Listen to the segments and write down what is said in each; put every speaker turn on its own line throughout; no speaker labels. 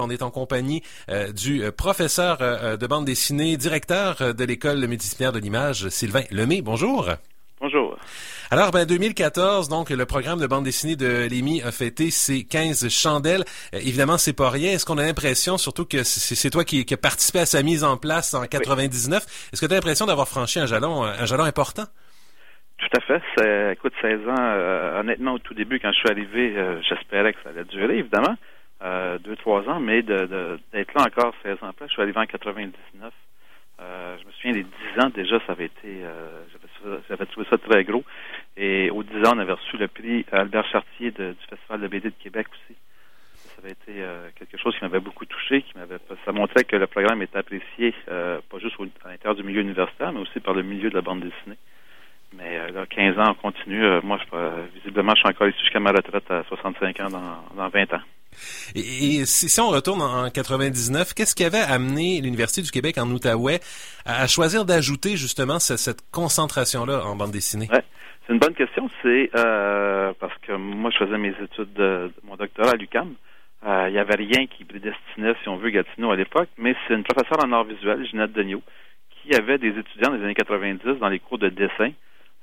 On est en compagnie du professeur de bande dessinée, directeur de l'École multidisciplinaire de l'image, Sylvain Lemay. Bonjour.
Bonjour.
Alors, 2014, donc, le programme de bande dessinée de l'EMI a fêté ses 15 chandelles. Évidemment, c'est pas rien. Est-ce qu'on a l'impression, surtout que c'est toi qui a participé à sa mise en place en 99, est-ce que tu as l'impression d'avoir franchi un jalon important?
Tout à fait. Écoute, 16 ans, honnêtement, au tout début, quand je suis arrivé, j'espérais que ça allait durer, évidemment, 2-3 ans, mais d'être là encore 16 ans après, je suis arrivé en 99. Je me souviens des 10 ans, déjà, ça avait été, j'avais trouvé ça très gros. Et aux 10 ans, on avait reçu le prix Albert Chartier du Festival de BD de Québec aussi. Ça avait été quelque chose qui m'avait beaucoup touché, ça montrait que le programme était apprécié, pas juste à l'intérieur du milieu universitaire, mais aussi par le milieu de la bande dessinée. Mais là, 15 ans, on continue. Moi, visiblement, je suis encore ici jusqu'à ma retraite à 65 ans dans 20 ans.
Et si on retourne en 99, qu'est-ce qui avait amené l'Université du Québec en Outaouais à choisir d'ajouter justement cette concentration-là en bande dessinée?
Ouais, c'est une bonne question. C'est parce que moi, je faisais mes études de mon doctorat à l'UQAM. Il n'y avait rien qui prédestinait, si on veut, Gatineau à l'époque, mais c'est une professeure en arts visuels, Ginette Degnaud, qui avait des étudiants des années 90 dans les cours de dessin,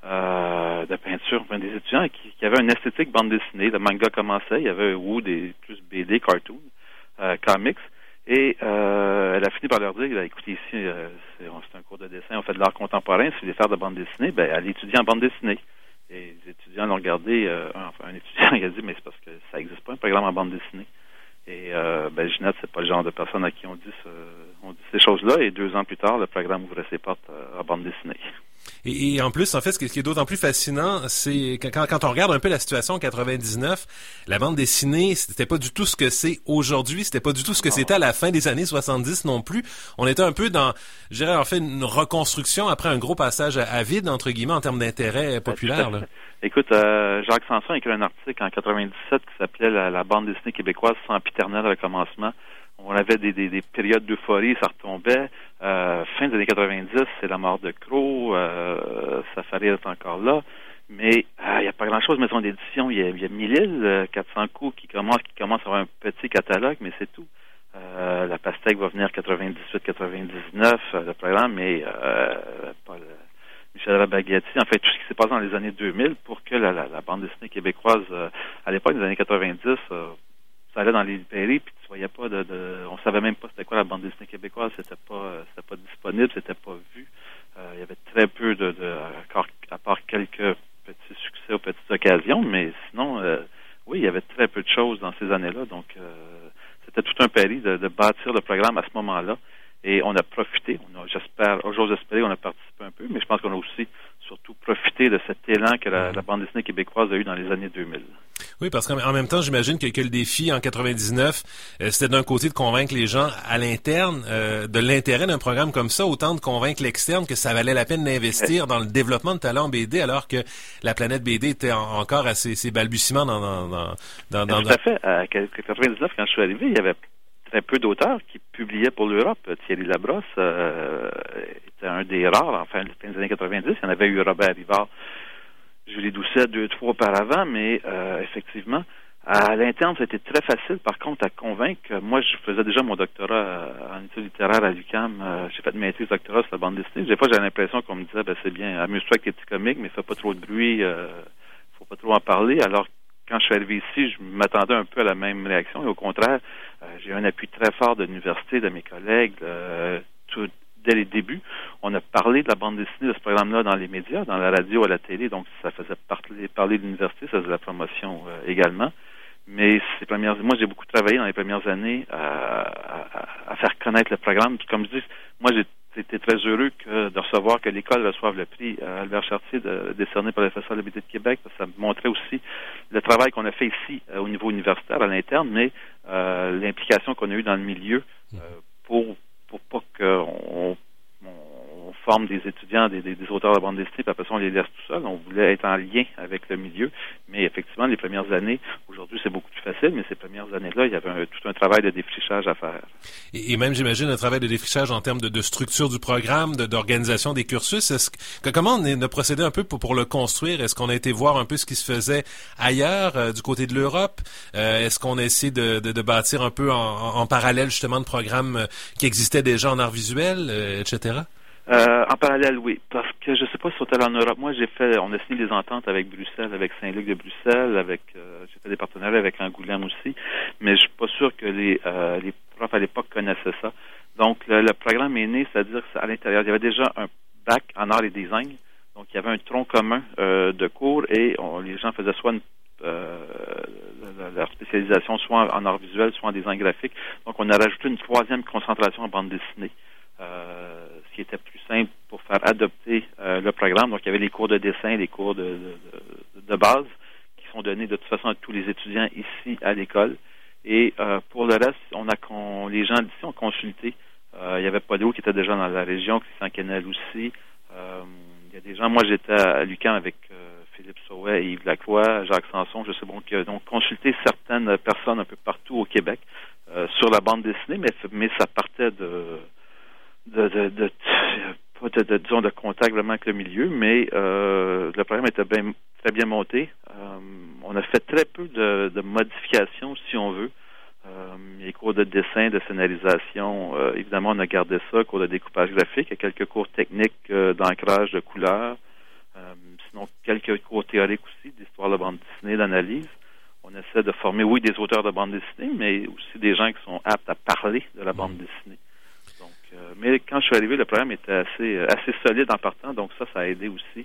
de peinture, des étudiants qui avaient une esthétique bande dessinée. Le manga commençait, il y avait des plus BD, cartoon, comics, et elle a fini par leur dire, écoutez, ici, c'est un cours de dessin, on fait de l'art contemporain, si vous voulez faire de bande dessinée, allez étudier en bande dessinée. Et les étudiants l'ont regardé, un étudiant il a dit, mais c'est parce que ça n'existe pas un programme en bande dessinée. Et Ginette, c'est pas le genre de personne à qui on dit ces choses-là, et 2 ans plus tard, le programme ouvrait ses portes à bande dessinée.
Et en plus, en fait, ce qui est d'autant plus fascinant, c'est quand on regarde un peu la situation en 99, la bande dessinée, c'était pas du tout ce que c'est aujourd'hui, c'était pas du tout ce que c'était à la fin des années 70 non plus. On était un peu dans, je dirais, en fait, une reconstruction après un gros passage à vide, entre guillemets, en termes d'intérêt populaire. Là.
Écoute, Jacques Sanson a écrit un article en 97 qui s'appelait la bande dessinée québécoise sempiternel recommencement. On avait des périodes d'euphorie, ça retombait. Fin des années 90, c'est la mort de Crow, Safari est encore là. Mais il n'y a pas grand-chose, maison d'édition. Il y a 1000 îles, 400 coups qui commencent à avoir un petit catalogue, mais c'est tout. La Pastèque va venir 98-99, le programme, mais Michel Rabaghetti, en fait, tout ce qui s'est passé dans les années 2000 pour que la bande dessinée québécoise, à l'époque des années 90, ça allait dans les librairies, puis tu voyais pas on savait même pas c'était quoi la bande dessinée québécoise, c'était pas disponible, c'était pas vu. Il y avait très peu à part quelques petits succès ou petites occasions, mais sinon, oui, il y avait très peu de choses dans ces années-là, donc c'était tout un pari de bâtir le programme à ce moment-là, et on a profité, j'ose espérer qu'on a participé un peu, mais je pense qu'on a aussi surtout profité de cet élan que la bande dessinée québécoise a eu dans les années 2000.
Oui, parce qu'en même temps, j'imagine que le défi en 99, c'était d'un côté de convaincre les gens à l'interne de l'intérêt d'un programme comme ça, autant de convaincre l'externe que ça valait la peine d'investir dans le développement de talents BD, alors que la planète BD était encore à ses balbutiements dans
Tout à fait. À 99, quand je suis arrivé, il y avait très peu d'auteurs qui publiaient pour l'Europe. Thierry Labrosse était un des rares, enfin, fin des années 90. Il y en avait eu Robert Rivard, Julie Doucet, 2-3 auparavant, mais effectivement, à l'interne, c'était très facile, par contre, à convaincre. Moi, je faisais déjà mon doctorat en études littéraires à l'UQAM. J'ai fait une maîtrise doctorat sur la bande dessinée. Des fois, j'avais l'impression qu'on me disait, c'est bien, amuse-toi avec tes petits comics, mais fais pas trop de bruit, faut pas trop en parler. Alors, quand je suis arrivé ici, je m'attendais un peu à la même réaction, et au contraire, j'ai eu un appui très fort de l'université, de mes collègues, dès les débuts. On a parlé de la bande dessinée de ce programme-là dans les médias, dans la radio, à la télé, donc ça faisait parler de l'université, ça faisait la promotion également. Mais moi, j'ai beaucoup travaillé dans les premières années à faire connaître le programme. Comme je dis, moi, j'étais très heureux de recevoir que l'école reçoive le prix Albert Chartier décerné par le Festival de BD de Québec, parce que ça me montrait aussi le travail qu'on a fait ici au niveau universitaire, à l'interne, mais l'implication qu'on a eue dans le milieu pour pas qu'on forme des étudiants, des auteurs de bande dessinée, puis après ça, on les laisse tout seuls. On voulait être en lien avec le milieu, mais effectivement, les premières années, aujourd'hui, c'est beaucoup plus facile, mais ces premières années-là, il y avait tout un travail de défrichage à faire.
Et même, j'imagine, un travail de défrichage en termes de structure du programme, d'organisation des cursus. Comment on a procédé un peu pour le construire? Est-ce qu'on a été voir un peu ce qui se faisait ailleurs, du côté de l'Europe? Est-ce qu'on a essayé de bâtir un peu en parallèle, justement, de programmes qui existaient déjà en art visuel, etc.?
En parallèle, oui, parce que je sais pas si c'est en Europe. Moi, on a signé des ententes avec Bruxelles, avec Saint-Luc de Bruxelles, j'ai fait des partenariats avec Angoulême aussi, mais je suis pas sûr que les profs à l'époque connaissaient ça. Donc, le programme est né, c'est-à-dire qu'à l'intérieur, il y avait déjà un bac en art et design, donc il y avait un tronc commun de cours et les gens faisaient soit leur spécialisation soit en art visuel, soit en design graphique. Donc, on a rajouté une troisième concentration en bande dessinée. Ce qui était plus simple pour faire adopter le programme. Donc, il y avait les cours de dessin, les cours de base qui sont donnés de toute façon à tous les étudiants ici à l'école. Et pour le reste, les gens d'ici ont consulté. Il y avait Paulo qui était déjà dans la région, Christian Kennel aussi. Il y a des gens, moi j'étais à l'UQAM avec Philippe Sauet et Yves Lacroix, Jacques Sanson, je sais bon, qui ont consulté certaines personnes un peu partout au Québec sur la bande dessinée, mais ça partait disons de contact vraiment avec le milieu, mais le programme était très bien monté. On a fait très peu de modifications, si on veut. Les cours de dessin, de scénarisation, évidemment, on a gardé ça, cours de découpage graphique, il y a quelques cours techniques d'ancrage de couleurs, sinon quelques cours théoriques aussi, d'histoire de bande dessinée, d'analyse. On essaie de former, oui, des auteurs de bande dessinée, mais aussi des gens qui sont aptes à parler de la bande dessinée. Mais quand je suis arrivé, le programme était assez solide en partant, donc ça a aidé aussi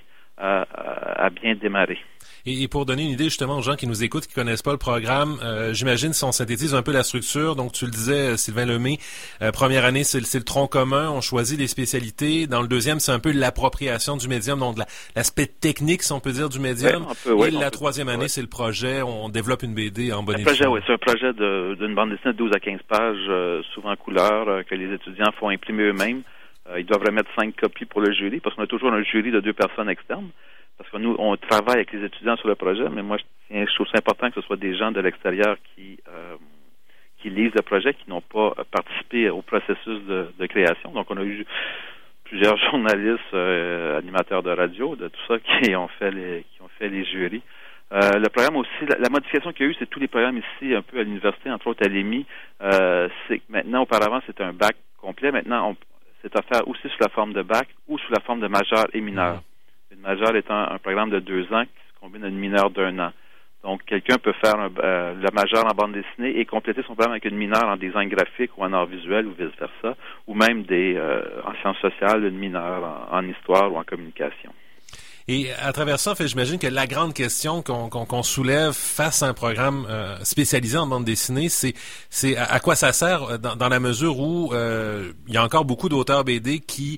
à bien démarrer.
Et pour donner une idée justement aux gens qui nous écoutent, qui connaissent pas le programme, j'imagine si on synthétise un peu la structure, donc tu le disais, Sylvain Lemay, première année, c'est le tronc commun, on choisit les spécialités. Dans le deuxième, c'est un peu l'appropriation du médium, donc l'aspect technique, si on peut dire, du médium. Et la troisième année, c'est le projet, on développe une BD en bonne édition.
Oui, c'est un projet d'une bande dessinée de 12 à 15 pages, souvent en couleur, que les étudiants font imprimer eux-mêmes. Ils doivent remettre 5 copies pour le jury, parce qu'on a toujours un jury de 2 personnes externes. Parce que nous, on travaille avec les étudiants sur le projet, mais moi, je trouve ça important que ce soit des gens de l'extérieur qui lisent le projet, qui n'ont pas participé au processus de création. Donc, on a eu plusieurs journalistes, animateurs de radio, de tout ça, qui ont fait les jurys. Le programme aussi, la modification qu'il y a eu, c'est tous les programmes ici, un peu à l'université, entre autres à l'EMI, c'est que maintenant, auparavant, c'était un bac complet. Maintenant, c'est à faire aussi sous la forme de bac ou sous la forme de majeur et mineur. Une majeure étant un programme de 2 ans qui se combine à une mineure d'1 an. Donc, quelqu'un peut faire le majeur en bande dessinée et compléter son programme avec une mineure en design graphique ou en art visuel ou vice-versa, ou même en sciences sociales, une mineure en histoire ou en communication.
Et à travers ça, en fait, j'imagine que la grande question qu'on soulève face à un programme spécialisé en bande dessinée, c'est à quoi ça sert dans la mesure où il y a encore beaucoup d'auteurs BD qui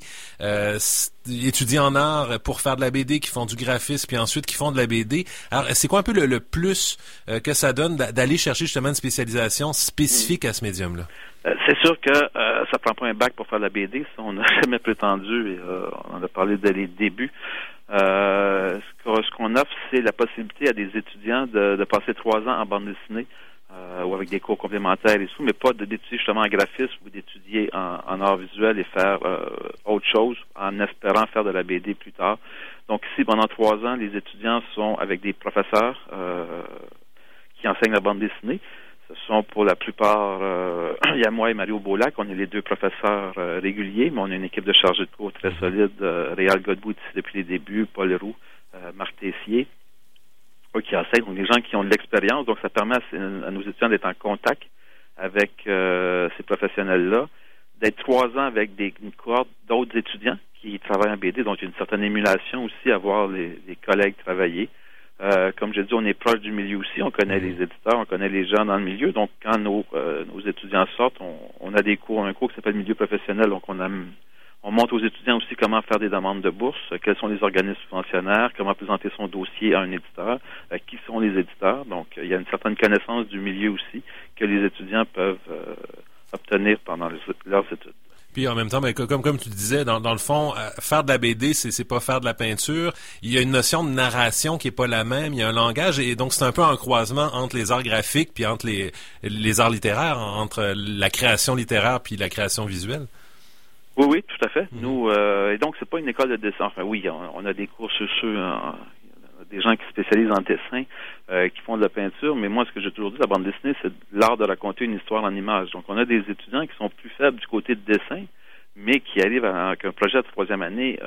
étudient en art pour faire de la BD, qui font du graphisme, puis ensuite qui font de la BD. Alors, c'est quoi un peu le plus que ça donne d'aller chercher justement une spécialisation spécifique à ce médium-là?
C'est sûr que ça prend pas un bac pour faire de la BD, ça on n'a jamais prétendu, et on en a parlé dès les débuts. Ce qu'on offre, c'est la possibilité à des étudiants de passer 3 ans en bande dessinée ou avec des cours complémentaires et tout, mais pas d'étudier justement en graphisme ou d'étudier en art visuel et faire autre chose en espérant faire de la BD plus tard. Donc ici, pendant 3 ans, les étudiants sont avec des professeurs qui enseignent la bande dessinée. Ce sont pour la plupart, il y a moi et Mario Beaulac, on est les 2 professeurs réguliers, mais on a une équipe de chargés de cours très solide. Réal Godbout ici depuis les débuts, Paul Roux, Marc Tessier, qui enseignent, donc des gens qui ont de l'expérience, donc ça permet à nos étudiants d'être en contact avec ces professionnels-là, d'être 3 ans avec une cohorte d'autres étudiants qui travaillent en BD, donc il y a une certaine émulation aussi à voir les collègues travailler. Comme j'ai dit, on est proche du milieu aussi, on connaît les éditeurs, on connaît les gens dans le milieu, donc quand nos étudiants sortent, on a un cours qui s'appelle milieu professionnel, donc on montre aux étudiants aussi comment faire des demandes de bourse, quels sont les organismes subventionnaires, comment présenter son dossier à un éditeur, qui sont les éditeurs, donc il y a une certaine connaissance du milieu aussi que les étudiants peuvent obtenir pendant leurs études.
Puis en même temps, comme tu disais, dans le fond, faire de la BD, c'est pas faire de la peinture. Il y a une notion de narration qui est pas la même. Il y a un langage, et donc c'est un peu un croisement entre les arts graphiques puis entre les arts littéraires, entre la création littéraire puis la création visuelle.
Oui, tout à fait. Nous, et donc c'est pas une école de dessin. Enfin, oui, on a des cours sur des gens qui spécialisent en dessin, qui font de la peinture, mais moi, ce que j'ai toujours dit, la bande dessinée, c'est l'art de raconter une histoire en images. Donc, on a des étudiants qui sont plus faibles du côté de dessin, mais qui arrivent avec un projet de troisième année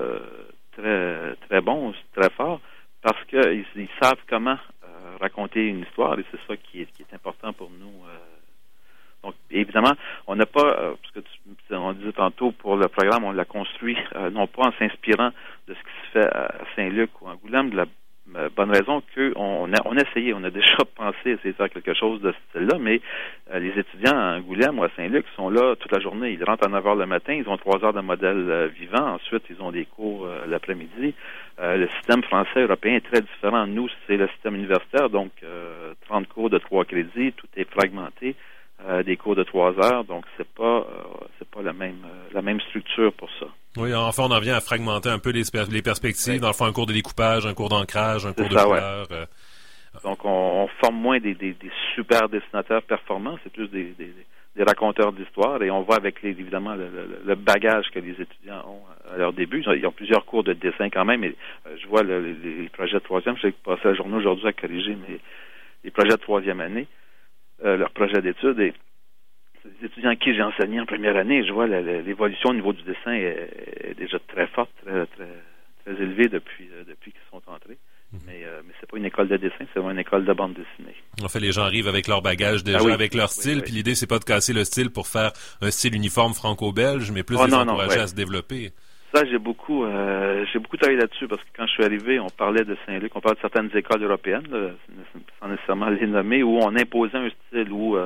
très, très bon, très fort, parce qu'ils savent comment raconter une histoire, et c'est ça qui est important pour nous. Donc, évidemment, on n'a pas, parce que on disait tantôt, pour le programme, on l'a construit, non pas en s'inspirant de ce qui se fait à Saint-Luc ou à Angoulême, de la bonne raison qu'on a essayé, on a déjà pensé à essayer de faire quelque chose de ce style-là, mais les étudiants à Angoulême ou à Saint-Luc sont là toute la journée. Ils rentrent à 9 heures le matin, ils ont 3 heures de modèle vivant, ensuite ils ont des cours l'après-midi. Le système français européen est très différent. Nous, c'est le système universitaire, donc 30 cours de 3 crédits, tout est fragmenté. Des cours de 3 heures, donc c'est pas la même structure pour ça.
Oui, enfin on en vient à fragmenter un peu les perspectives, oui. Dans le fond un cours de découpage, un cours d'ancrage, un cours de couleur. Ouais.
Donc on forme moins des super dessinateurs performants, c'est plus des raconteurs d'histoire, et on va avec évidemment le bagage que les étudiants ont à leur début. Ils ont plusieurs cours de dessin quand même, et je vois les projets de troisième, j'ai passé la journée aujourd'hui à corriger les projets de troisième année. Leur projet d'études, et les étudiants à qui j'ai enseigné en première année, je vois l'évolution au niveau du dessin est déjà très forte, très, très, très élevée depuis qu'ils sont entrés. Mais c'est pas une école de dessin, c'est vraiment une école de bande dessinée.
En fait, les gens arrivent avec leur bagage déjà, avec leur style, puis l'idée c'est pas de casser le style pour faire un style uniforme franco-belge, mais plus les encourager à se développer.
Ça, j'ai beaucoup travaillé là-dessus, parce que quand je suis arrivé, on parlait de Saint-Luc, on parlait de certaines écoles européennes, là, sans nécessairement les nommer, où on imposait un style où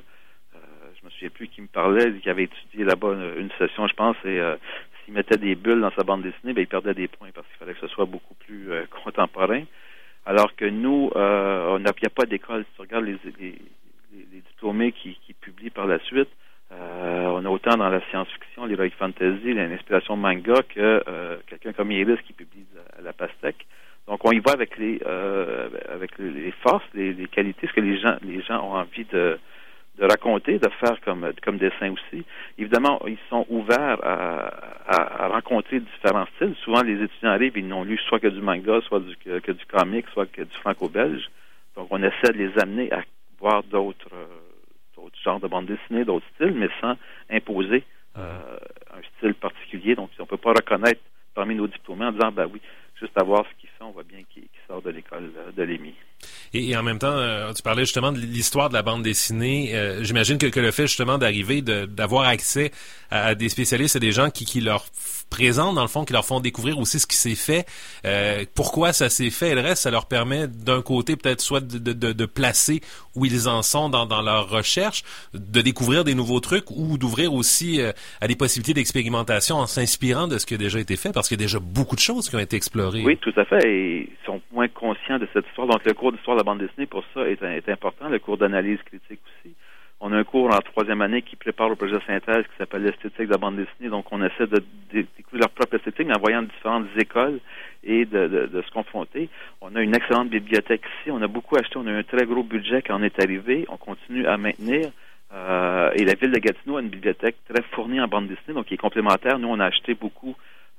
je me souviens plus qui me parlait, qui avait étudié là-bas une session, je pense, et s'il mettait des bulles dans sa bande dessinée, il perdait des points parce qu'il fallait que ce soit beaucoup plus contemporain. Alors que nous, il n'y a pas d'école. Si tu regardes les diplômés qui publient par la suite, on a autant dans la science-fiction, l'heroic fantasy, l'inspiration manga, que quelqu'un comme Iris qui publie à la pastèque. Donc on y va avec les forces, les qualités, ce que les gens ont envie de raconter, de faire comme dessin aussi. Évidemment, ils sont ouverts à rencontrer différents styles. Souvent, les étudiants arrivent, ils n'ont lu soit que du manga, soit que du comic, soit que du franco-belge. Donc on essaie de les amener à voir d'autres genres de bande dessinée, d'autres styles, mais sans imposer un style particulier. Donc, on ne peut pas reconnaître parmi nos diplômés en disant, oui, juste à voir ce qu'il fait, on voit bien qu'il sort de l'école de l'EMI.
Et en même temps, tu parlais justement de l'histoire de la bande dessinée. J'imagine que le fait justement d'arriver, d'avoir accès à des spécialistes, à des gens qui leur présentent, dans le fond, qui leur font découvrir aussi ce qui s'est fait, pourquoi ça s'est fait, et le reste, ça leur permet d'un côté peut-être soit de placer où ils en sont dans leur recherche, de découvrir des nouveaux trucs ou d'ouvrir aussi à des possibilités d'expérimentation en s'inspirant de ce qui a déjà été fait, parce qu'il y a déjà beaucoup de choses qui ont été explorées.
Oui, tout à fait, et ils sont moins conscients de cette histoire. Donc, le cours d'histoire de la bande dessinée, pour ça, est important. Le cours d'analyse critique aussi. On a un cours en troisième année qui prépare au projet de synthèse qui s'appelle l'esthétique de la bande dessinée. Donc, on essaie de découvrir leur propre esthétique, mais en voyant différentes écoles et de se confronter. On a une excellente bibliothèque ici. On a beaucoup acheté. On a un très gros budget quand on est arrivé. On continue à maintenir. Et la ville de Gatineau a une bibliothèque très fournie en bande dessinée, donc qui est complémentaire. Nous, on a acheté beaucoup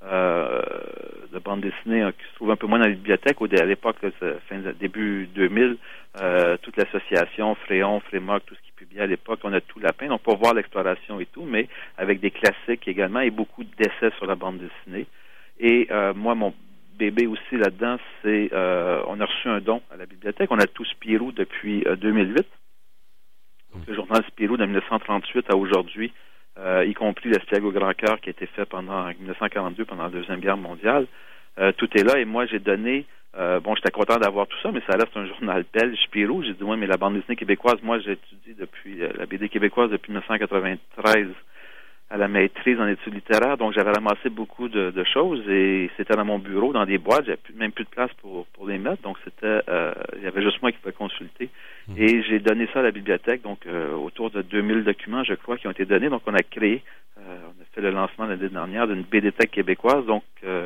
de bande dessinée qui se trouve un peu moins dans la bibliothèque. À l'époque, début 2000, toute l'association, Fréon, Frémoc, tout ce qui publiait à l'époque, on a tout lapin, donc pour voir l'exploration et tout, mais avec des classiques également et beaucoup d'essais sur la bande dessinée. Et moi, mon bébé aussi là-dedans, c'est on a reçu un don à la bibliothèque. On a tout Spirou depuis 2008. Donc, le journal Spirou de 1938 à aujourd'hui, y compris l'Espiègle au grand cœur qui a été fait en 1942, pendant la Deuxième Guerre mondiale. Tout est là, et moi, j'ai donné... j'étais content d'avoir tout ça, mais ça reste un journal belge, Spirou. J'ai dit, mais la bande dessinée québécoise, moi, j'ai étudié depuis la BD québécoise depuis 1993. à la maîtrise en études littéraires, donc j'avais ramassé beaucoup de choses et c'était dans mon bureau, dans des boîtes, j'avais même plus de place pour les mettre, donc c'était, il y avait juste moi qui pouvais consulter. Et j'ai donné ça à la bibliothèque, donc autour de 2000 documents, je crois, qui ont été donnés. Donc on a créé, on a fait le lancement l'année dernière d'une BDthèque québécoise, donc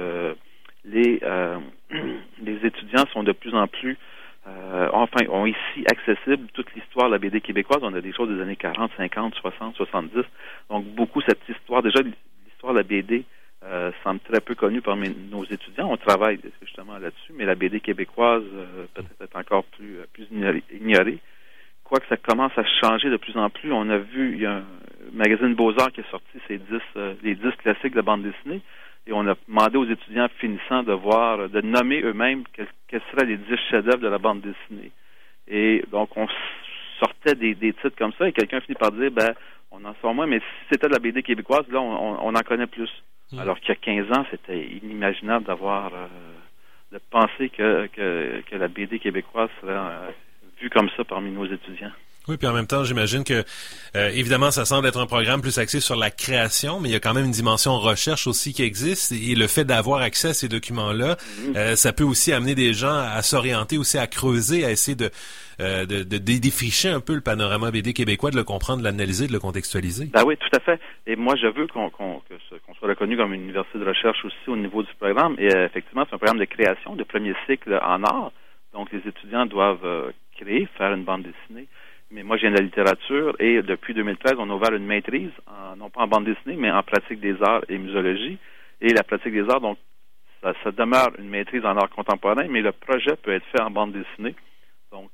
les étudiants sont de plus en plus ont ici accessible toute l'histoire de la BD québécoise. On a des choses des années 40, 50, 60, 70. Donc, beaucoup cette histoire. Déjà, l'histoire de la BD semble très peu connue parmi nos étudiants. On travaille justement là-dessus, mais la BD québécoise peut-être encore plus ignorée. Quoique ça commence à changer de plus en plus. On a vu, il y a un magazine Beaux-Arts qui a sorti les 10 classiques de la bande dessinée. Et on a demandé aux étudiants finissants de nommer eux-mêmes quels seraient les 10 chefs-d'œuvre de la bande dessinée. Et donc, on sortait des titres comme ça et quelqu'un finit par dire, on en sort moins, mais si c'était de la BD québécoise, là, on en connaît plus. Alors qu'il y a 15 ans, c'était inimaginable de penser que la BD québécoise serait vue comme ça parmi nos étudiants.
Oui, puis en même temps, j'imagine que, évidemment, ça semble être un programme plus axé sur la création, mais il y a quand même une dimension recherche aussi qui existe, et le fait d'avoir accès à ces documents-là, ça peut aussi amener des gens à s'orienter, aussi à creuser, à essayer de défricher un peu le panorama BD québécois, de le comprendre, de l'analyser, de le contextualiser.
Ben oui, tout à fait. Et moi, je veux qu'on soit reconnu comme une université de recherche aussi au niveau du programme. Et effectivement, c'est un programme de création, de premier cycle en art. Donc, les étudiants doivent créer, faire une bande dessinée. Mais moi, je viens de la littérature et depuis 2013, on a ouvert une maîtrise, non pas en bande dessinée, mais en pratique des arts et muséologie. Et la pratique des arts, donc, ça demeure une maîtrise en art contemporain, mais le projet peut être fait en bande dessinée. Donc,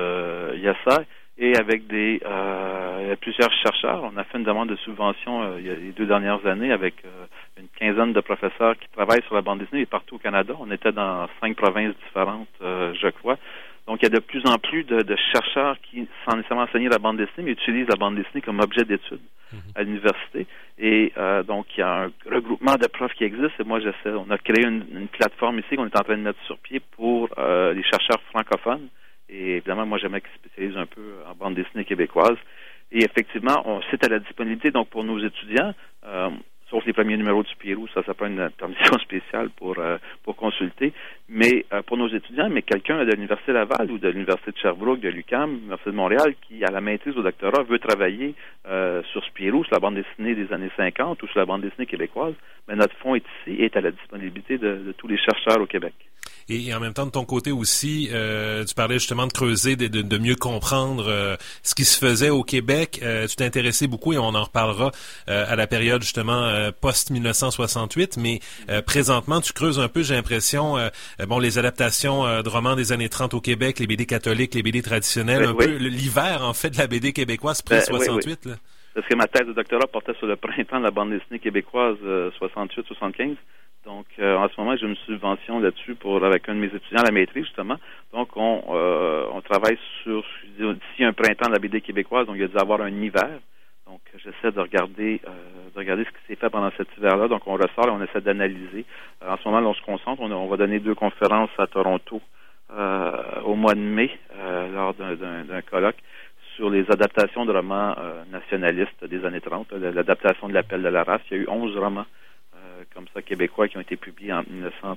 il y a ça. Et avec il y a plusieurs chercheurs, on a fait une demande de subvention il y a les 2 dernières années avec une quinzaine de professeurs qui travaillent sur la bande dessinée et partout au Canada. On était dans 5 provinces différentes, je crois. Donc, il y a de plus en plus de chercheurs qui, sans nécessairement enseigner la bande dessinée, mais utilisent la bande dessinée comme objet d'étude à l'université. Et donc, il y a un regroupement de profs qui existe. Et moi, on a créé une plateforme ici qu'on est en train de mettre sur pied pour les chercheurs francophones. Et évidemment, moi, j'aimerais qu'ils se spécialisent un peu en bande dessinée québécoise. Et effectivement, c'est à la disponibilité donc pour nos étudiants. Sauf les premiers numéros du Spirou, ça prend une permission spéciale pour consulter. Mais pour nos étudiants, mais quelqu'un de l'Université Laval ou de l'Université de Sherbrooke, de l'UQAM, de l'Université de Montréal, qui, à la maîtrise ou au doctorat, veut travailler sur Spirou, sur la bande dessinée des années 50 ou sur la bande dessinée québécoise, mais notre fonds est ici et est à la disponibilité de tous les chercheurs au Québec.
Et en même temps, de ton côté aussi, tu parlais justement de creuser, de mieux comprendre ce qui se faisait au Québec. Tu t'es intéressé beaucoup, et on en reparlera à la période justement post-1968, mais présentement, tu creuses un peu, j'ai l'impression, les adaptations de romans des années 30 au Québec, les BD catholiques, les BD traditionnelles, peu l'hiver, en fait, de la BD québécoise pré-68.
Oui. Là. Parce que ma thèse de doctorat portait sur le printemps de la bande dessinée québécoise 68-75. Donc, en ce moment, j'ai une subvention là-dessus avec un de mes étudiants à la maîtrise, justement. Donc, on travaille sur d'ici un printemps de la BD québécoise, donc il y a dû avoir un hiver. Donc, j'essaie de regarder ce qui s'est fait pendant cet hiver-là. Donc, on ressort et on essaie d'analyser. En ce moment, on se concentre. On va donner 2 conférences à Toronto au mois de mai, lors d'un colloque, sur les adaptations de romans nationalistes des années 30, l'adaptation de l'Appel de la race. Il y a eu 11 romans comme ça québécois qui ont été publiés en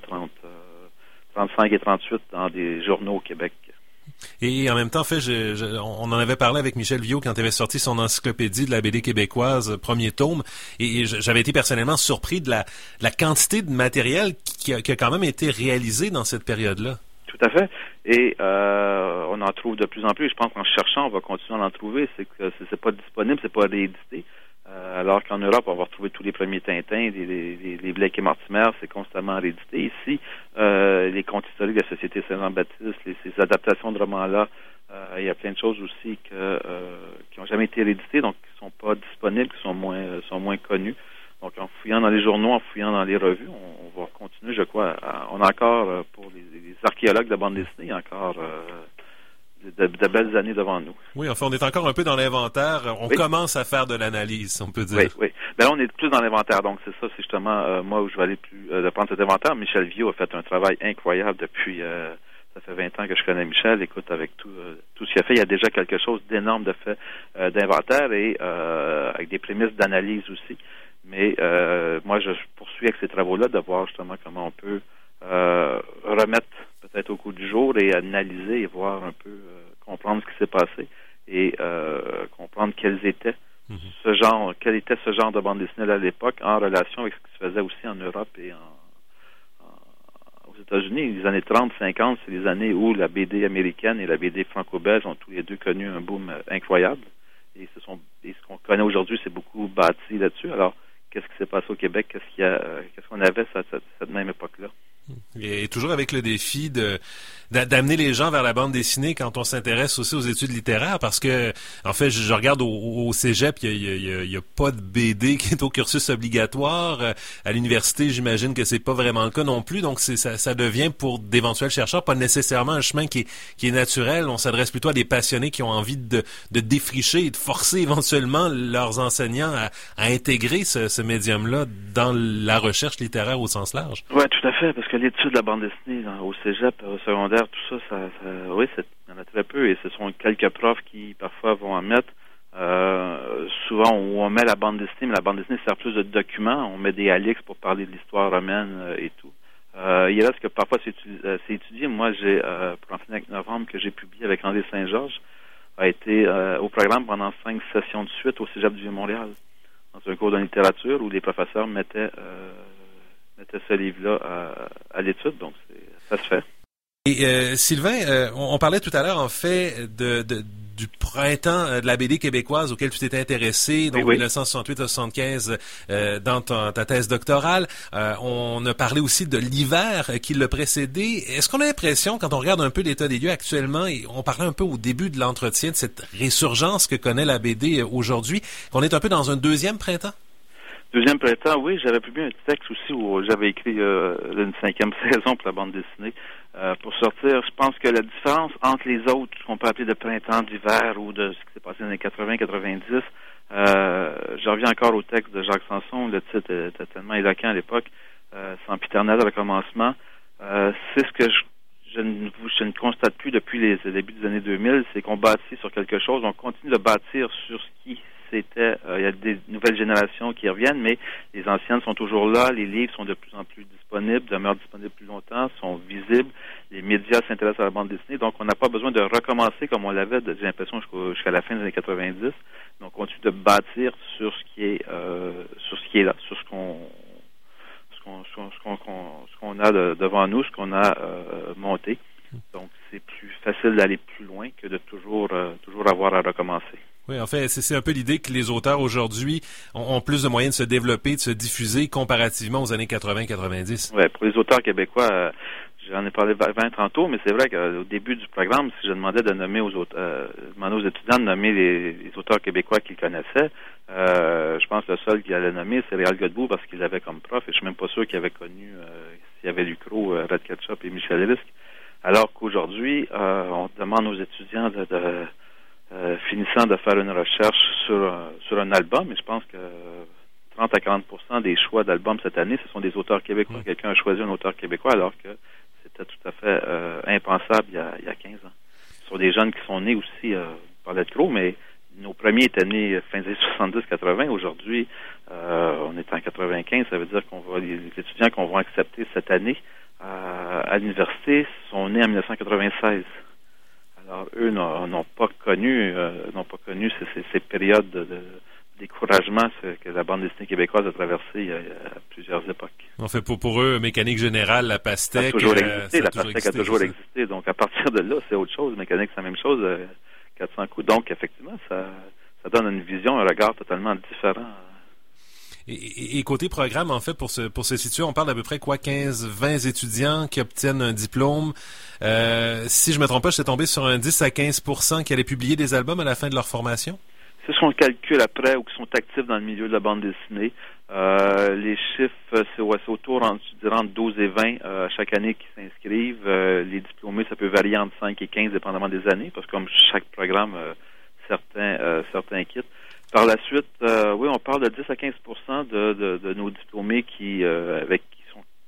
1935 et 38 dans des journaux au Québec.
Et en même temps, en fait, on en avait parlé avec Michel Viault quand il avait sorti son encyclopédie de la BD québécoise, premier tome, et j'avais été personnellement surpris de la quantité de matériel qui a quand même été réalisé dans cette période-là.
Tout à fait. Et on en trouve de plus en plus. Je pense qu'en cherchant, on va continuer à en trouver. C'est que c'est pas disponible, c'est pas réédité. Alors qu'en Europe, on va retrouver tous les premiers Tintins, les Blake et Mortimer, c'est constamment réédité. Ici, les contes historiques de la Société Saint-Jean-Baptiste, ces adaptations de romans-là, il y a plein de choses aussi qui n'ont jamais été rééditées, donc qui sont pas disponibles, qui sont moins connues. Donc, en fouillant dans les journaux, en fouillant dans les revues, on va continuer, je crois. On a encore, pour les archéologues de bande dessinée, il y a encore de belles années devant nous.
Oui, enfin, on est encore un peu dans l'inventaire. On commence à faire de l'analyse, on peut dire.
Oui. Ben là, on est plus dans l'inventaire. Donc, c'est ça, c'est justement moi où je vais aller plus de prendre cet inventaire. Michel Viault a fait un travail incroyable depuis... ça fait 20 ans que je connais Michel. Écoute, avec tout ce qu'il a fait, il y a déjà quelque chose d'énorme de fait d'inventaire et avec des prémices d'analyse aussi. Mais moi, je poursuis avec ces travaux-là de voir justement comment on peut remettre peut-être au goût du jour et analyser et voir un peu, comprendre ce qui s'est passé et comprendre quel était ce genre de bande dessinée à l'époque en relation avec ce qui se faisait aussi en Europe et aux États-Unis. Les années 30, 50, c'est les années où la BD américaine et la BD franco-belge ont tous les deux connu un boom incroyable. Et ce qu'on connaît aujourd'hui, c'est beaucoup bâti là-dessus. Alors, qu'est-ce qui s'est passé au Québec? Qu'est-ce qu'on avait à cette même époque-là?
Et toujours avec le défi d'amener les gens vers la bande dessinée quand on s'intéresse aussi aux études littéraires, parce que en fait, je regarde au cégep, il y a pas de BD qui est au cursus obligatoire. À l'université, j'imagine que c'est pas vraiment le cas non plus. Donc ça devient pour d'éventuels chercheurs pas nécessairement un chemin qui est naturel. On s'adresse plutôt à des passionnés qui ont envie de défricher et de forcer éventuellement leurs enseignants à intégrer ce médium-là dans la recherche littéraire au sens large.
Oui, tout à fait, parce que l'étude de la bande dessinée au cégep, au secondaire, tout ça, oui, il y en a très peu, et ce sont quelques profs qui parfois vont en mettre. Souvent, on met la bande dessinée, mais la bande dessinée sert plus de document. On met des alix pour parler de l'histoire romaine et tout. Il reste que parfois c'est étudié. Moi, j'ai pour en finir avec novembre, que j'ai publié avec André Saint-Georges, a été au programme pendant 5 sessions de suite au cégep du Vieux-Montréal, dans un cours de littérature où les professeurs mettaient ce livre-là à l'étude, donc ça se fait.
Et Sylvain, on parlait tout à l'heure en fait du printemps de la BD québécoise auquel tu t'étais intéressé, donc 1968-75 dans ta thèse doctorale. On a parlé aussi de l'hiver qui l'a précédé. Est-ce qu'on a l'impression, quand on regarde un peu l'état des lieux actuellement, et on parlait un peu au début de l'entretien de cette résurgence que connaît la BD aujourd'hui, qu'on est un peu dans un deuxième printemps?
Deuxième printemps, oui, j'avais publié un texte aussi où j'avais écrit une 5e saison pour la bande dessinée. Pour sortir, je pense que la différence entre les autres, ce qu'on peut appeler de printemps, d'hiver ou de ce qui s'est passé dans les 80-90, je reviens encore au texte de Jacques Sanson, le titre était tellement éloquent à l'époque, Sempiternel recommencement. C'est ce que je ne constate plus depuis les débuts des années 2000, c'est qu'on bâtit sur quelque chose, on continue de bâtir sur ce qui c'était, il y a des nouvelles générations qui reviennent, mais les anciennes sont toujours là, les livres sont de plus en plus disponibles, demeurent disponibles plus longtemps, sont visibles, les médias s'intéressent à la bande dessinée, donc on n'a pas besoin de recommencer comme on l'avait, j'ai l'impression, jusqu'à la fin des années 90, donc on continue de bâtir sur ce qui est là, sur ce qu'on a devant nous, ce qu'on a monté. Donc c'est plus facile d'aller plus loin que de toujours avoir à recommencer.
Oui, en fait, c'est un peu l'idée que les auteurs aujourd'hui ont plus de moyens de se développer, de se diffuser comparativement aux années 80-90.
Oui, pour les auteurs québécois, j'en ai parlé 20 tantôt, mais c'est vrai qu'au début du programme, si je demandais de nommer aux étudiants de nommer les auteurs québécois qu'ils connaissaient, je pense que le seul qui allait nommer, c'est Réal Godbout, parce qu'il l'avait comme prof, et je suis même pas sûr qu'il avait connu, s'il y avait Lucro, Red Ketchup et Michel Risque. Alors qu'aujourd'hui, on demande aux étudiants finissant de faire une recherche sur un album, et je pense que 30 à 40% des choix d'albums cette année, ce sont des auteurs québécois. Quelqu'un a choisi un auteur québécois alors que c'était tout à fait impensable il y a 15 ans. Ce sont des jeunes qui sont nés aussi par l'être-gros, mais nos premiers étaient nés fin des 70-80. Aujourd'hui, on est en 95, ça veut dire les étudiants qu'on va accepter cette année à l'université sont nés en 1996. Alors, eux n'ont pas connu ces périodes de découragement que la bande dessinée québécoise a traversé à plusieurs époques.
En fait, pour eux, mécanique générale, la pastèque...
La pastèque a toujours existé. Donc, à partir de là, c'est autre chose. Mécanique, c'est la même chose, 400 coups. Donc, effectivement, ça donne une vision, un regard totalement différent.
Et côté programme, en fait, pour se situer, on parle d'à peu près 15-20 étudiants qui obtiennent un diplôme. Si je me trompe pas, je suis tombé sur un 10 à 15% qui allaient publier des albums à la fin de leur formation.
C'est ce qu'on calcule après ou qui sont actifs dans le milieu de la bande dessinée. Les chiffres, c'est autour entre 12 et 20 chaque année qui s'inscrivent. Les diplômés, ça peut varier entre 5 et 15 dépendamment des années, parce que comme chaque programme, certains quittent. Par la suite, oui, on parle de 10 à 15% de nos diplômés qui sont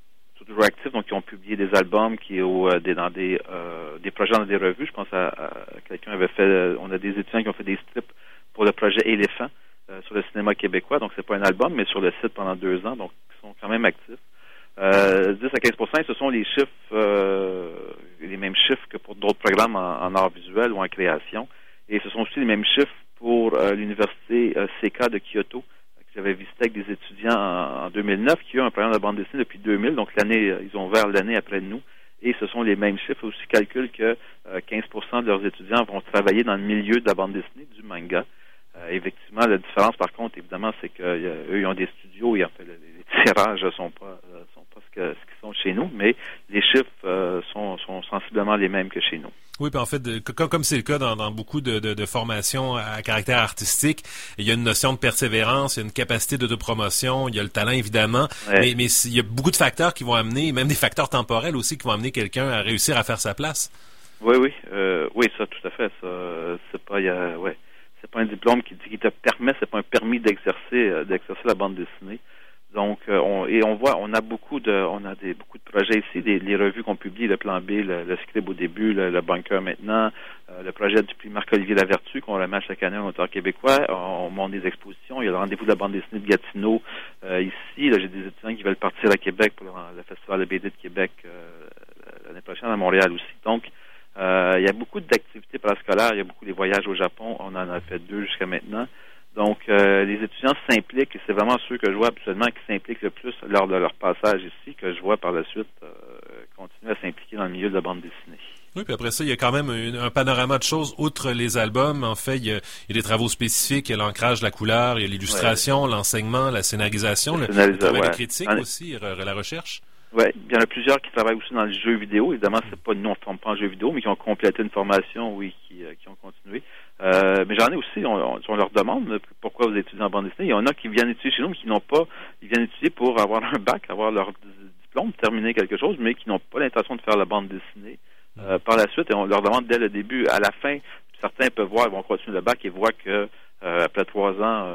toujours actifs, donc qui ont publié des albums, dans des projets dans des revues. Je pense à quelqu'un avait fait, on a des étudiants qui ont fait des strips pour le projet Éléphant sur le cinéma québécois, donc c'est pas un album, mais sur le site pendant 2 ans, donc ils sont quand même actifs. 10 à 15%, ce sont les chiffres, les mêmes chiffres que pour d'autres programmes en art visuel ou en création, et ce sont aussi les mêmes chiffres pour l'université CK de Kyoto, que j'avais visité avec des étudiants en 2009, qui ont un programme de bande dessinée depuis 2000, donc ils ont ouvert l'année après nous, et ce sont les mêmes chiffres. Aussi calculent que 15% de leurs étudiants vont travailler dans le milieu de la bande dessinée, du manga. Effectivement, la différence, par contre, évidemment, c'est qu'eux, ils ont des studios, et en fait, les tirages sont pas ce qu'ils sont chez nous, mais les chiffres sont sensiblement les mêmes que chez nous.
Oui, puis en fait, comme c'est le cas dans beaucoup de formations à caractère artistique, il y a une notion de persévérance, il y a une capacité d'autopromotion, il y a le talent évidemment, mais il y a beaucoup de facteurs qui vont amener, même des facteurs temporels aussi, qui vont amener quelqu'un à réussir à faire sa place.
Oui, ça, tout à fait. Ça, c'est pas un diplôme qui te permet, c'est pas un permis d'exercer la bande dessinée. Donc, on a beaucoup de projets ici, les revues qu'on publie, le Plan B, le Scribe au début, le Bunker maintenant, le projet du prix Marc-Olivier Lavertu qu'on remet chaque année en auteur québécois. On monte des expositions. Il y a le rendez-vous de la bande dessinée de Gatineau ici. Là, j'ai des étudiants qui veulent partir à Québec pour le Festival de BD de Québec l'année prochaine à Montréal aussi. Donc, il y a beaucoup d'activités parascolaires. Il y a beaucoup des voyages au Japon. On en a fait 2 jusqu'à maintenant. Donc, les étudiants s'impliquent, et c'est vraiment ceux que je vois habituellement qui s'impliquent le plus lors de leur passage ici, que je vois par la suite continuer à s'impliquer dans le milieu de la bande dessinée.
Oui, puis après ça, il y a quand même un panorama de choses outre les albums. En fait, il y a des travaux spécifiques, il y a l'ancrage, la couleur, il y a l'illustration, l'enseignement, la scénarisation, le travail critique aussi, la recherche.
Oui, il y en a plusieurs qui travaillent aussi dans le jeu vidéo. Évidemment, c'est pas nous, on ne forme pas en jeu vidéo, mais qui ont complété une formation, qui ont continué. Mais j'en ai aussi, on leur demande pourquoi vous étudiez en bande dessinée. Il y en a qui viennent étudier chez nous, mais qui n'ont pas, ils viennent étudier pour avoir un bac, avoir leur diplôme, terminer quelque chose, mais qui n'ont pas l'intention de faire la bande dessinée. Par la suite, et on leur demande dès le début, à la fin, certains peuvent voir, ils vont continuer le bac et voient que après 3 ans,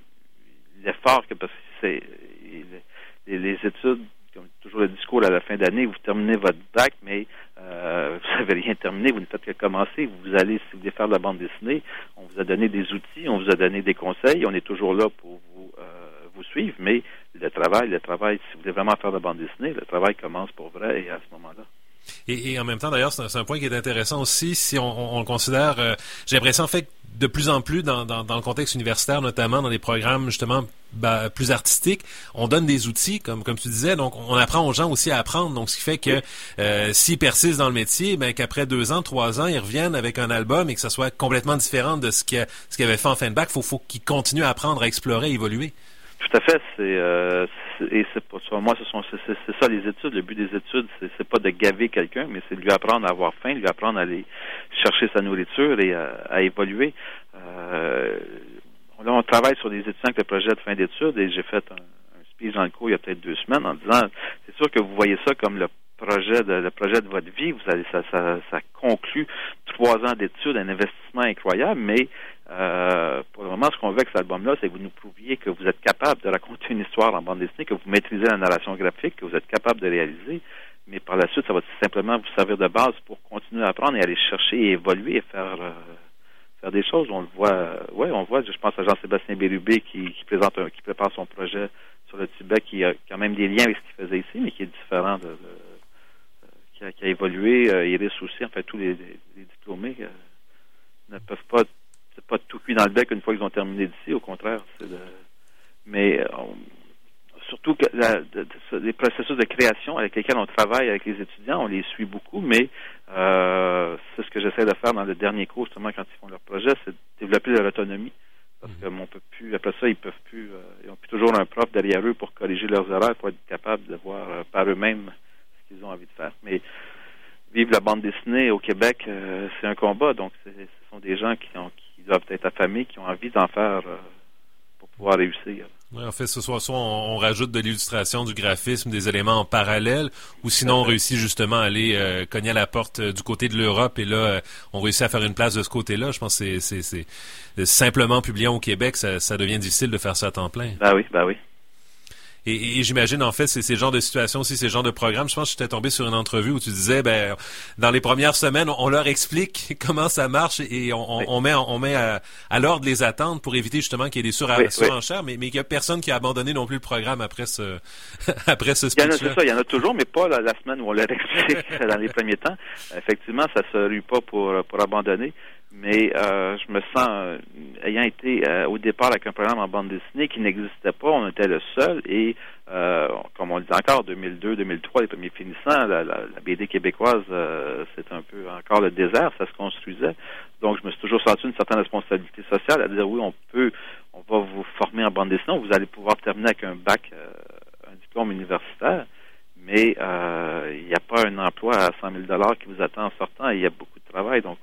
l'effort, parce que c'est les études, comme toujours le discours à la fin d'année, vous terminez votre bac, mais vous n'avez rien terminé, vous ne faites que commencer. Si vous voulez faire de la bande dessinée, on vous a donné des outils, on vous a donné des conseils, on est toujours là pour vous suivre, mais le travail, si vous voulez vraiment faire de la bande dessinée, le travail commence pour vrai et à ce moment-là.
Et en même temps, d'ailleurs, c'est un point qui est intéressant aussi, si on le considère, j'ai l'impression, en fait, de plus en plus dans le contexte universitaire, notamment dans des programmes, justement, plus artistiques, on donne des outils, comme tu disais, donc on apprend aux gens aussi à apprendre, donc ce qui fait que s'ils persistent dans le métier, qu'après 2 ans, 3 ans, ils reviennent avec un album et que ça soit complètement différent de ce qu'ils avaient fait en fin de bac, faut qu'ils continuent à apprendre, à explorer, à évoluer.
Tout à fait, c'est pour moi, c'est ça les études. Le but des études, c'est pas de gaver quelqu'un, mais c'est de lui apprendre à avoir faim, de lui apprendre à aller chercher sa nourriture et à évoluer. Là, on travaille sur des étudiants avec le projet de fin d'études, et j'ai fait un speech dans le cours il y a peut-être 2 semaines en disant, c'est sûr que vous voyez ça comme le projet de votre vie. Ça conclut 3 ans d'études, un investissement incroyable, mais pour le moment, ce qu'on veut avec cet album-là, c'est que vous nous prouviez que vous êtes capable de raconter une histoire en bande dessinée, que vous maîtrisez la narration graphique, que vous êtes capable de réaliser, mais par la suite, ça va simplement vous servir de base pour continuer à apprendre et aller chercher et évoluer et faire des choses. On le voit, je pense à Jean-Sébastien Bérubé qui prépare son projet sur le Tibet, qui a quand même des liens avec ce qu'il faisait ici, mais qui est différent qui a évolué. Iris aussi, en fait, tous les diplômés ne peuvent pas, c'est pas tout cuit dans le bec une fois qu'ils ont terminé d'ici, au contraire. Surtout que les processus de création avec lesquels on travaille avec les étudiants, on les suit beaucoup, mais c'est ce que j'essaie de faire dans le dernier cours, justement, quand ils font leur projet, c'est de développer leur autonomie. Parce qu'on peut plus, après ça, ils ont plus toujours un prof derrière eux pour corriger leurs erreurs, pour être capables de voir par eux-mêmes ce qu'ils ont envie de faire. Mais vivre la bande dessinée au Québec, c'est un combat, donc ce sont des gens qui doivent être affamés, qui ont envie d'en faire pour pouvoir réussir.
Oui, en fait, soit on rajoute de l'illustration, du graphisme, des éléments en parallèle, ou sinon on réussit justement à aller cogner à la porte du côté de l'Europe, et là, on réussit à faire une place de ce côté-là. Je pense que c'est simplement publiant au Québec, ça devient difficile de faire ça à temps plein.
Ben oui.
Et j'imagine, en fait, c'est ces genres de situations aussi, ces genres de programmes. Je pense que j'étais tombé sur une entrevue où tu disais, dans les premières semaines, on leur explique comment ça marche et on met à l'ordre les attentes pour éviter justement qu'il y ait des surenchères, mais qu'il n'y a personne qui a abandonné non plus le programme après ce speech-là.
Il y en a toujours, mais pas la semaine où on leur explique dans les premiers temps. Effectivement, ça se rue pas pour abandonner. Mais je me sens, ayant été au départ avec un programme en bande dessinée qui n'existait pas, on était le seul et comme on le dit encore, 2002, 2003, les premiers finissants, la BD québécoise, c'est un peu encore le désert, ça se construisait. Donc je me suis toujours senti une certaine responsabilité sociale à dire oui, on va vous former en bande dessinée, vous allez pouvoir terminer avec un bac, un diplôme universitaire, mais il n'y a pas un emploi à 100 000 $ qui vous attend en sortant et il y a beaucoup de travail, donc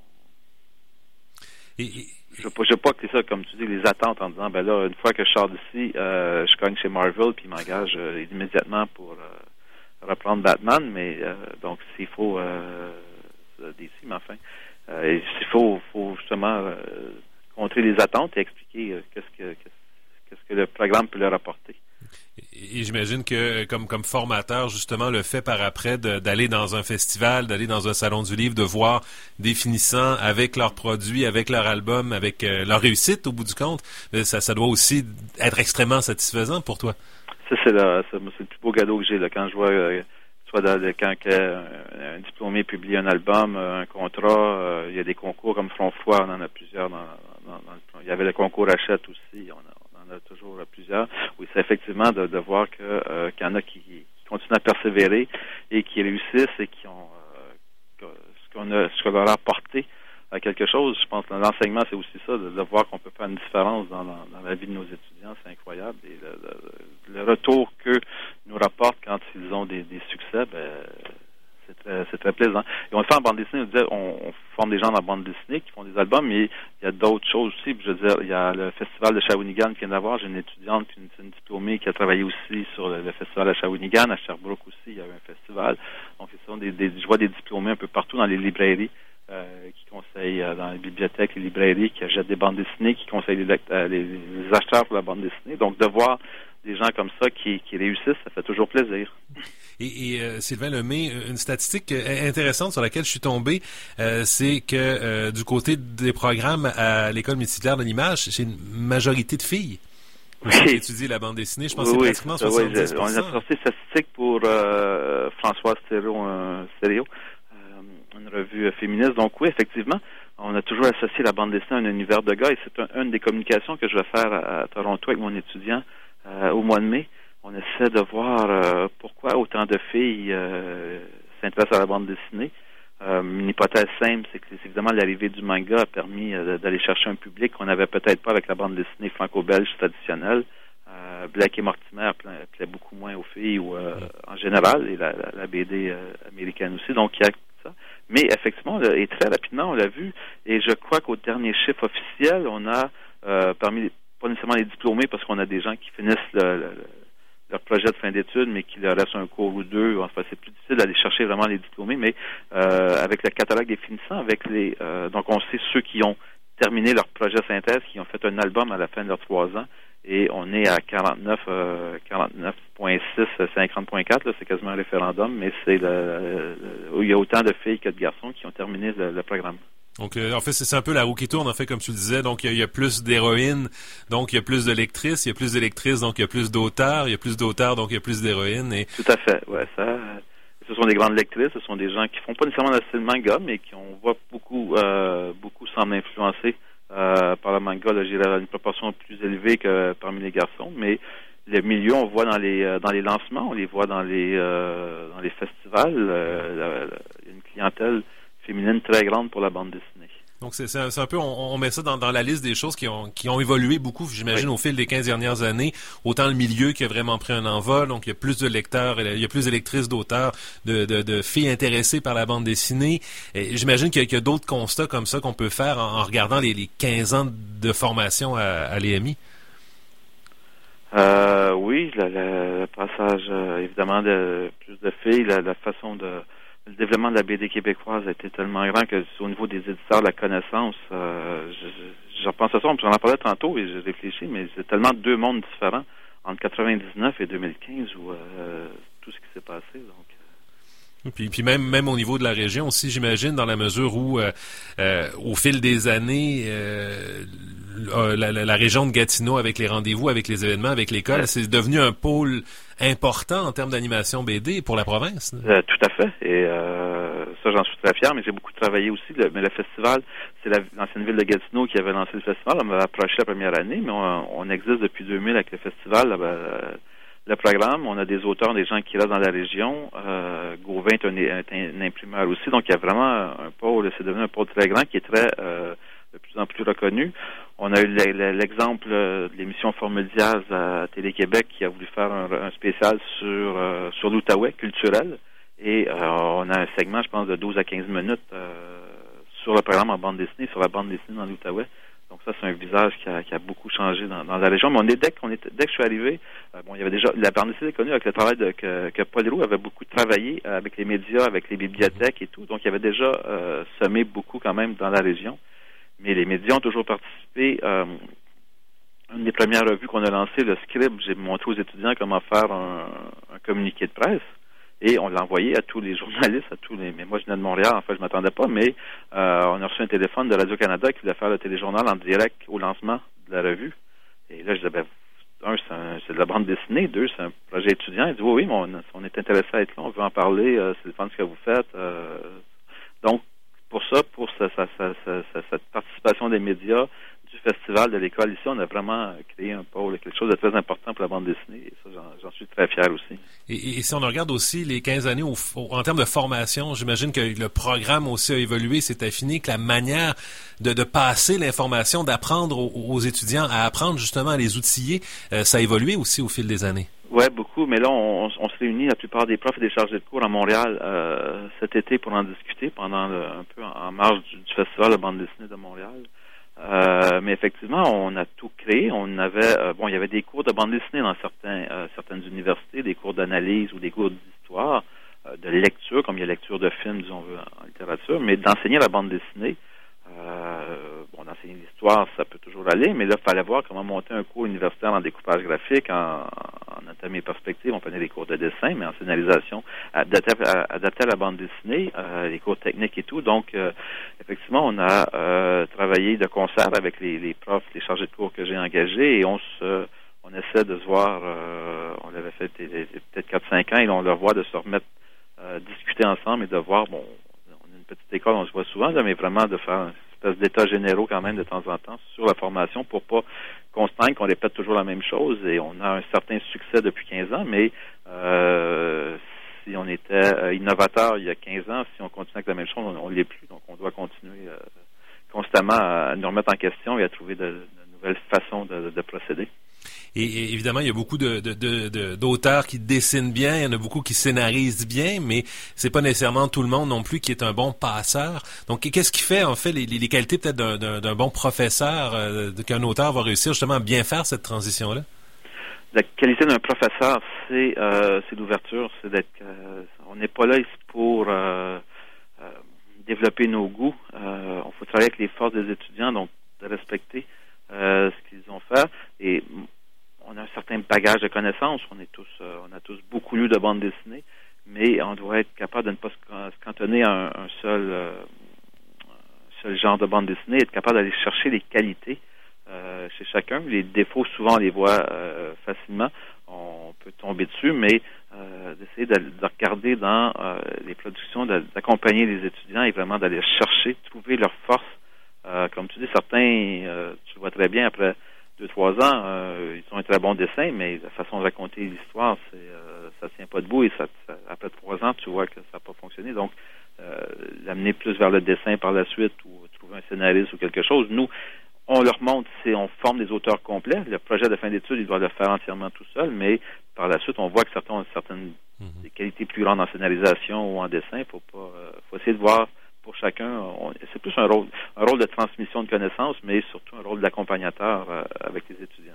je veux pas que c'est ça, comme tu dis, les attentes en disant, là, une fois que je sors d'ici, je cogne chez Marvel, puis ils m'engagent immédiatement pour reprendre Batman, mais donc s'il faut DC, mais enfin, il faut justement contrer les attentes et expliquer qu'est-ce que le programme peut leur apporter.
Et j'imagine que comme formateur, justement, le fait par après d'aller dans un festival, d'aller dans un salon du livre, de voir des finissants avec leurs produits, avec leur album, avec leur réussite au bout du compte, ça doit aussi être extrêmement satisfaisant pour toi.
Ça, c'est le plus beau cadeau que j'ai là, quand je vois quand un diplômé publie un album, un contrat, il y a des concours comme Front Froid, on en a plusieurs il y avait le concours Hachette aussi, on en a toujours plusieurs. Oui, c'est effectivement de voir qu'il y en a qui continuent à persévérer et qui réussissent et qui ont ce qu'on leur a apporté à quelque chose. Je pense que l'enseignement, c'est aussi ça, de voir qu'on peut faire une différence dans la vie de nos étudiants, c'est incroyable. Et le retour que nous rapportent quand ils ont des succès, c'est très plaisant. Et on le fait en bande dessinée, on forme des gens dans la bande dessinée qui font des albums, mais il y a d'autres choses aussi. Je veux dire, il y a le festival de Shawinigan qui vient d'avoir. J'ai une étudiante, une diplômée qui a travaillé aussi sur le festival de Shawinigan. À Sherbrooke aussi, il y a eu un festival. Donc, je vois des diplômés un peu partout dans les librairies qui conseillent, dans les bibliothèques, les librairies, qui achètent des bandes dessinées, qui conseillent les acheteurs pour la bande dessinée. Donc, de voir des gens comme ça qui réussissent, ça fait toujours plaisir.
Et Sylvain Lemay, une statistique intéressante sur laquelle je suis tombé, c'est que du côté des programmes à l'École multidisciplinaire de l'image, c'est une majorité de filles qui étudient la bande dessinée. Je pense que c'est pratiquement 70%.
On a sorti statistique pour Françoise Stéréo, une revue féministe. Donc oui, effectivement, on a toujours associé la bande dessinée à un univers de gars et c'est une des communications que je vais faire à Toronto avec mon étudiant au mois de mai. On essaie de voir pourquoi autant de filles s'intéressent à la bande dessinée. Une hypothèse simple, c'est que évidemment l'arrivée du manga a permis d'aller chercher un public qu'on n'avait peut-être pas avec la bande dessinée franco-belge traditionnelle. Black et Mortimer plaît beaucoup moins aux filles ou en général, et la BD américaine aussi. Donc il y a ça. Mais effectivement, et très rapidement, on l'a vu, et je crois qu'au dernier chiffre officiel, on a parmi pas nécessairement les diplômés, parce qu'on a des gens qui finissent leur projet de fin d'études, mais qu'il leur reste un cours ou deux. Enfin, c'est plus difficile d'aller chercher vraiment les diplômés, mais avec le catalogue des finissants, donc on sait ceux qui ont terminé leur projet synthèse, qui ont fait un album à la fin de leurs 3 ans, et on est à 49.6, 50.4, c'est quasiment un référendum, mais c'est où il y a autant de filles que de garçons qui ont terminé le programme.
Donc, en fait, c'est un peu la roue qui tourne, en fait, comme tu le disais. Donc, il y a plus d'héroïnes, donc il y a plus de lectrices. Il y a plus de lectrices, donc il y a plus d'auteurs. Il y a plus d'auteurs, donc il y a plus d'héroïnes.
Tout à fait, ouais, ça. Ce sont des grandes lectrices, ce sont des gens qui font pas nécessairement le style manga, mais qui on voit beaucoup semblent influencés par le manga. Là, j'ai une proportion plus élevée que parmi les garçons, mais le milieu, on voit dans les lancements, on les voit dans les festivals. Il y a une clientèle féminine très grande pour la bande dessinée.
Donc, c'est un peu, on met ça dans la liste des choses qui ont évolué beaucoup, j'imagine, au fil des 15 dernières années. Autant le milieu qui a vraiment pris un envol, donc il y a plus de lecteurs, il y a plus de lectrices, d'auteurs, de filles intéressées par la bande dessinée. Et j'imagine qu'il y a d'autres constats comme ça qu'on peut faire en regardant les 15 ans de formation à l'EMI.
Oui, le passage, évidemment, de plus de filles, la façon le développement de la BD québécoise a été tellement grand que au niveau des éditeurs, la connaissance, je repense à ça, j'en parlais tantôt et je réfléchis, mais c'est tellement deux mondes différents. entre 99 et 2015 où tout ce qui s'est passé. Donc,
puis même au niveau de la région aussi, j'imagine, dans la mesure où au fil des années, la région de Gatineau, avec les rendez-vous, avec les événements, avec l'école, c'est devenu un pôle important en termes d'animation BD pour la province.
Tout à fait. Et ça, j'en suis très fier, mais j'ai beaucoup travaillé aussi. Mais le festival, c'est l'ancienne ville de Gatineau qui avait lancé le festival. On m'avait approché la première année, mais on existe depuis 2000 avec le festival. Le programme, on a des auteurs, des gens qui restent dans la région. Gauvin est un imprimeur aussi, donc il y a vraiment un pôle, c'est devenu un pôle très grand qui est très de plus en plus reconnu. On a eu l'exemple de l'émission Formule Diaz à Télé-Québec qui a voulu faire un spécial sur l'Outaouais culturel. Et on a un segment, je pense, de 12 à 15 minutes sur le programme en bande dessinée, sur la bande dessinée dans l'Outaouais. Donc ça, c'est un visage qui a beaucoup changé dans la région. Mais dès que je suis arrivé, il y avait déjà la bande dessinée connue avec le travail que Paul Roux avait beaucoup travaillé avec les médias, avec les bibliothèques et tout. Donc il y avait déjà semé beaucoup quand même dans la région. Mais les médias ont toujours participé. Une des premières revues qu'on a lancées, le Scribe, j'ai montré aux étudiants comment faire un communiqué de presse. Et on l'a envoyé à tous les journalistes, mais moi je venais de Montréal, en fait je m'attendais pas, mais on a reçu un téléphone de Radio-Canada qui voulait faire le téléjournal en direct au lancement de la revue. Et là je disais, c'est de la bande dessinée, deux, c'est un projet étudiant. Il dit oui, mais on est intéressé à être là, on veut en parler, c'est le fun ce que vous faites. Donc pour cette participation des médias, du festival, de l'école ici, on a vraiment créé un pôle, quelque chose de très important pour la bande dessinée, et ça, j'en suis très fier aussi.
Et si on regarde aussi les 15 années en termes de formation, j'imagine que le programme aussi a évolué, s'est affiné, que la manière de passer l'information, d'apprendre aux étudiants à apprendre justement à les outiller, ça a évolué aussi au fil des années.
Oui, beaucoup, mais là, on se réunit, la plupart des profs et des chargés de cours à Montréal cet été pour en discuter pendant un peu en marge du Festival de bande dessinée de Montréal. Mais effectivement, on a tout créé. On avait, il y avait des cours de bande dessinée dans certaines universités, des cours d'analyse ou des cours d'histoire, de lecture, comme il y a lecture de films, disons, en littérature, mais d'enseigner la bande dessinée. D'enseigner l'histoire, ça peut toujours aller, mais là, il fallait voir comment monter un cours universitaire en découpage graphique, en anatomie et perspective. On prenait des cours de dessin, mais en scénarisation, adapté à la bande dessinée, les cours techniques et tout. Donc, effectivement, on a travaillé de concert avec les profs, les chargés de cours que j'ai engagés, et on essaie de se voir, on l'avait fait peut-être 4-5 ans, et on leur voit de se remettre, discuter ensemble et de voir, on a une petite école, on se voit souvent, là, mais vraiment de faire d'états généraux quand même de temps en temps sur la formation pour pas qu'on se tente qu'on répète toujours la même chose, et on a un certain succès depuis 15 ans, mais si on était innovateur il y a 15 ans, si on continue avec la même chose, on l'est plus, donc on doit continuer constamment à nous remettre en question et à trouver de nouvelles façons de procéder.
Et évidemment, il y a beaucoup d'auteurs qui dessinent bien, il y en a beaucoup qui scénarisent bien, mais c'est pas nécessairement tout le monde non plus qui est un bon passeur. Donc, qu'est-ce qui fait, en fait, les qualités peut-être d'un bon professeur, qu'un auteur va réussir justement à bien faire cette transition-là?
La qualité d'un professeur, c'est l'ouverture, c'est d'être... on n'est pas là pour développer nos goûts. On faut travailler avec les forces des étudiants, donc de respecter ce qu'ils ont fait. Et on a un certain bagage de connaissances. On a tous beaucoup lu de bande dessinée, mais on doit être capable de ne pas se cantonner à un seul genre de bande dessinée, être capable d'aller chercher les qualités chez chacun. Les défauts, souvent, on les voit facilement. On peut tomber dessus, mais d'essayer de regarder dans les productions, d'accompagner les étudiants et vraiment d'aller chercher, trouver leur force. Comme tu dis, certains, tu le vois très bien, après 2-3 ans, ils ont un très bon dessin, mais la façon de raconter l'histoire, ça tient pas debout, et après 3 ans, tu vois que ça n'a pas fonctionné. Donc, l'amener plus vers le dessin par la suite, ou trouver un scénariste ou quelque chose. Nous, on leur montre, on forme des auteurs complets. Le projet de fin d'études, ils doivent le faire entièrement tout seul, mais par la suite, on voit que certains ont certaines des qualités plus grandes en scénarisation ou en dessin. Faut essayer de voir pour chacun. C'est plus un rôle de transmission de connaissances, mais surtout un rôle d'accompagnateur avec les étudiants.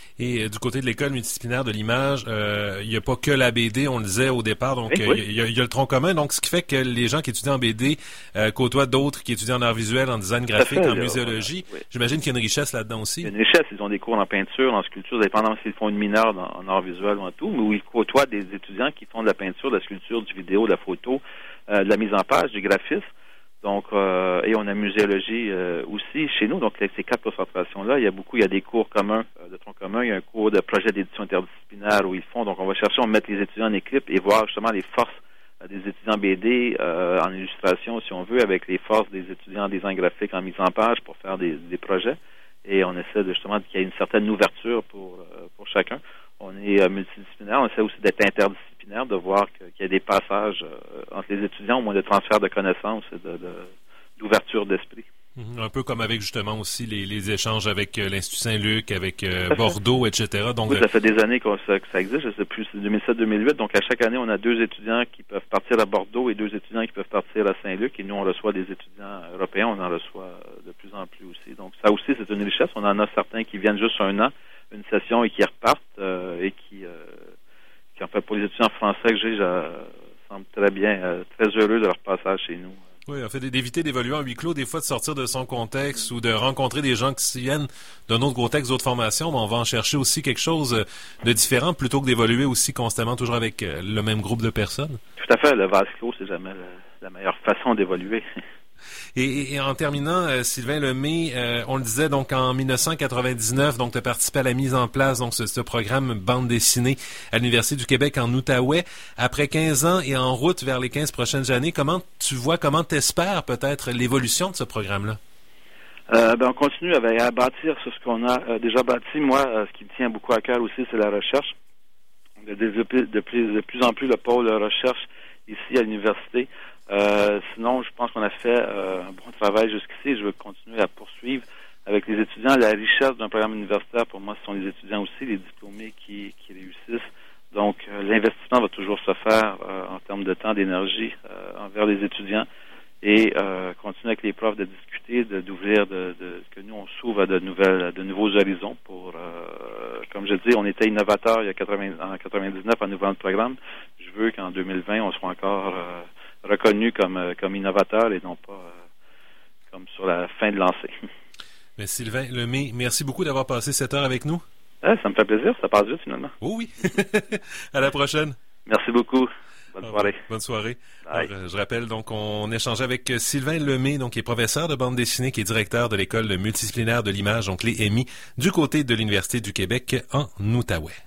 Et du côté de l'école multidisciplinaire de l'image, il n'y a pas que la BD, on le disait au départ, donc il y a le tronc commun, donc ce qui fait que les gens qui étudient en BD côtoient d'autres qui étudient en art visuel, en design graphique, en muséologie. J'imagine qu'il y a une richesse là-dedans aussi.
Il y a une richesse, ils ont des cours en peinture, en sculpture, dépendamment s'ils font une mineure en art visuel ou en tout, mais où ils côtoient des étudiants qui font de la peinture, de la sculpture, du vidéo, de la photo, de la mise en page, du graphisme. Donc, et on a muséologie aussi chez nous. Donc, ces 4 concentrations-là, il y a des cours communs, de tronc commun. Il y a un cours de projet d'édition interdisciplinaire où ils font. Donc, on va chercher, on va mettre les étudiants en équipe et voir justement les forces des étudiants BD en illustration, si on veut, avec les forces des étudiants en design graphique en mise en page pour faire des projets. Et on essaie justement qu'il y ait une certaine ouverture pour chacun. On est multidisciplinaire, on essaie aussi d'être interdisciplinaire, de voir qu'il y a des passages entre les étudiants, au moins de transfert de connaissances et d'ouverture d'esprit.
Un peu comme avec justement aussi les échanges avec l'Institut Saint-Luc, avec Bordeaux, etc. Donc,
oui, ça fait des années que ça existe, je sais plus, c'est 2007-2008, donc à chaque année, on a 2 étudiants qui peuvent partir à Bordeaux et 2 étudiants qui peuvent partir à Saint-Luc, et nous, on reçoit des étudiants européens, on en reçoit de plus en plus aussi. Donc ça aussi, c'est une richesse, on en a certains qui viennent juste un an, une session, et qui repartent, et qui en fait, pour les étudiants français que j'ai, je semble très bien, très heureux de leur passage chez nous.
Oui, en fait, d'éviter d'évoluer en huis clos, des fois de sortir de son contexte ou de rencontrer des gens qui viennent d'un autre contexte, d'autres formations, mais on va en chercher aussi quelque chose de différent plutôt que d'évoluer aussi constamment toujours avec le même groupe de personnes.
Tout à fait, le vase clos, c'est jamais la meilleure façon d'évoluer.
Et en terminant, Sylvain Lemay, on le disait donc en 1999, donc tu as participé à la mise en place donc ce programme bande dessinée à l'Université du Québec en Outaouais. Après 15 ans et en route vers les 15 prochaines années, comment t'espères peut-être l'évolution de ce programme-là?
On continue à bâtir sur ce qu'on a déjà bâti. Moi, ce qui me tient beaucoup à cœur aussi, c'est la recherche. De développer de plus en plus le pôle de recherche ici à l'université. Sinon, je pense qu'on a fait un bon travail jusqu'ici. Je veux continuer à poursuivre avec les étudiants. La richesse d'un programme universitaire, pour moi, ce sont les étudiants aussi, les diplômés qui réussissent. Donc, l'investissement va toujours se faire en termes de temps, d'énergie envers les étudiants et continuer avec les profs de discuter, d'ouvrir, que nous, on s'ouvre à de nouveaux horizons pour, comme je dis, on était innovateur en 99 en ouvrant le programme. Je veux qu'en 2020, on soit encore reconnu comme innovateur et non pas comme sur la fin de lancée.
Mais Sylvain Lemay, merci beaucoup d'avoir passé cette heure avec nous.
Ça me fait plaisir, ça passe vite finalement.
Oh oui. À la prochaine.
Merci beaucoup. Bonne soirée.
Bonne soirée. Alors, je rappelle, donc, on échangeait avec Sylvain Lemay, donc, qui est professeur de bande dessinée, qui est directeur de l'école multidisciplinaire de l'image, donc les EMI, du côté de l'Université du Québec en Outaouais.